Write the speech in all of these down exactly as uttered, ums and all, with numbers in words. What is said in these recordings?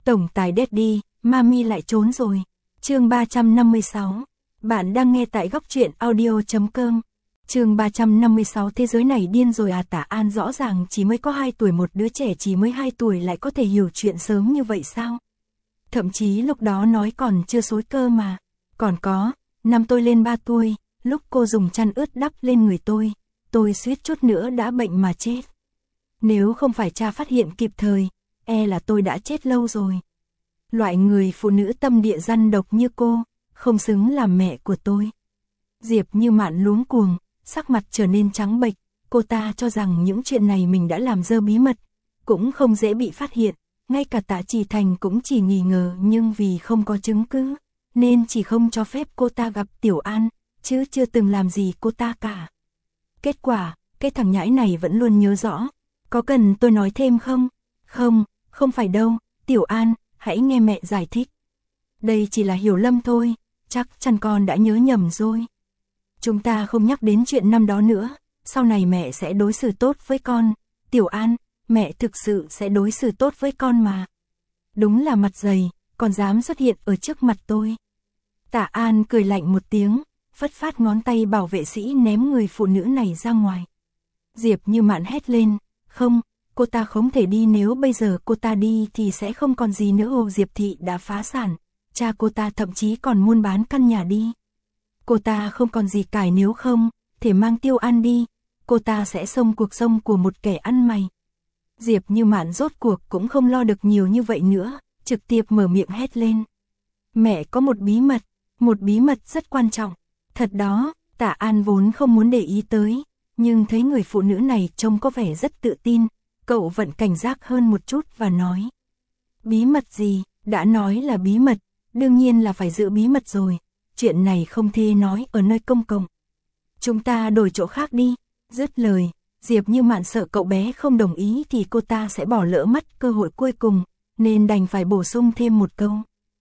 Tổng tài Daddy, Mami lại trốn rồi. Chương ba trăm năm mươi sáu. Bạn đang nghe tại góc truyện audio chấm com. Chương ba trăm năm mươi sáu. Thế giới này điên rồi à? Tả An rõ ràng chỉ mới có hai tuổi, một đứa trẻ chỉ mới hai tuổi lại có thể hiểu chuyện sớm như vậy sao? Thậm chí lúc đó nói còn chưa xối cơ mà. Còn có, năm tôi lên ba tuổi, lúc cô dùng chăn ướt đắp lên người tôi, tôi suýt chút nữa đã bệnh mà chết. Nếu không phải cha phát hiện kịp thời, e là tôi đã chết lâu rồi. Loại người phụ nữ tâm địa răn độc như cô, không xứng làm mẹ của tôi. Diệp Như Mạn luống cuồng, sắc mặt trở nên trắng bệch, cô ta cho rằng những chuyện này mình đã làm dơ bí mật, cũng không dễ bị phát hiện, ngay cả Tạ Trì Thành cũng chỉ nghi ngờ nhưng vì không có chứng cứ, nên chỉ không cho phép cô ta gặp Tiểu An, chứ chưa từng làm gì cô ta cả. Kết quả, cái thằng nhãi này vẫn luôn nhớ rõ. Có cần tôi nói thêm không? Không, không phải đâu, Tiểu An, hãy nghe mẹ giải thích. Đây chỉ là hiểu lầm thôi, chắc chắn con đã nhớ nhầm rồi. Chúng ta không nhắc đến chuyện năm đó nữa, sau này mẹ sẽ đối xử tốt với con. Tiểu An, mẹ thực sự sẽ đối xử tốt với con mà. Đúng là mặt dày, còn dám xuất hiện ở trước mặt tôi. Tạ An cười lạnh một tiếng, phất phát ngón tay bảo vệ sĩ ném người phụ nữ này ra ngoài. Diệp Như Mạn hét lên, không, cô ta không thể đi, nếu bây giờ cô ta đi thì sẽ không còn gì nữa. Hồ Diệp Thị đã phá sản, cha cô ta thậm chí còn muốn bán căn nhà đi. Cô ta không còn gì cải, nếu không, thể mang Tiêu An đi, cô ta sẽ sống cuộc sống của một kẻ ăn mày. Diệp Như Mạn rốt cuộc cũng không lo được nhiều như vậy nữa, trực tiếp mở miệng hét lên. Mẹ có một bí mật, một bí mật rất quan trọng. Thật đó, Tạ An vốn không muốn để ý tới, nhưng thấy người phụ nữ này trông có vẻ rất tự tin, cậu vẫn cảnh giác hơn một chút và nói. Bí mật gì? Đã nói là bí mật, đương nhiên là phải giữ bí mật rồi, chuyện này không thể nói ở nơi công cộng. Chúng ta đổi chỗ khác đi. Dứt lời, Diệp Như Mạn sợ cậu bé không đồng ý thì cô ta sẽ bỏ lỡ mất cơ hội cuối cùng, nên đành phải bổ sung thêm một câu.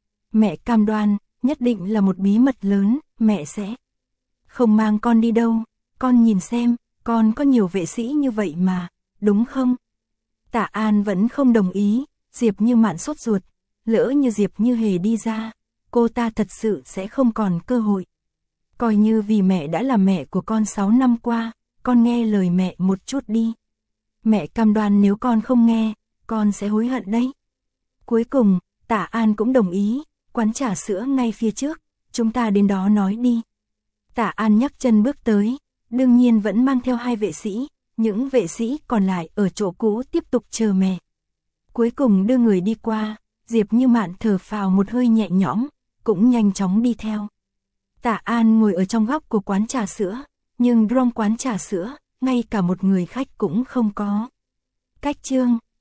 Mẹ cam đoan, nhất định là một bí mật lớn, mẹ sẽ không mang con đi đâu. Con nhìn xem, con có nhiều vệ sĩ như vậy mà, đúng không? Tạ An vẫn không đồng ý, Diệp Như Mạn sốt ruột, lỡ như Diệp Như Hề đi ra, cô ta thật sự sẽ không còn cơ hội. Coi như vì mẹ đã là mẹ của con sáu năm qua, con nghe lời mẹ một chút đi. Mẹ cam đoan nếu con không nghe, con sẽ hối hận đấy. Cuối cùng, Tạ An cũng đồng ý, quán trà sữa ngay phía trước, chúng ta đến đó nói đi. Tạ An nhấc chân bước tới, đương nhiên vẫn mang theo hai vệ sĩ, những vệ sĩ còn lại ở chỗ cũ tiếp tục chờ mẹ. Cuối cùng đưa người đi qua, Diệp Như Mạn thở phào một hơi nhẹ nhõm, cũng nhanh chóng đi theo. Tạ An ngồi ở trong góc của quán trà sữa, nhưng trong quán trà sữa, ngay cả một người khách cũng không có. Cách chương,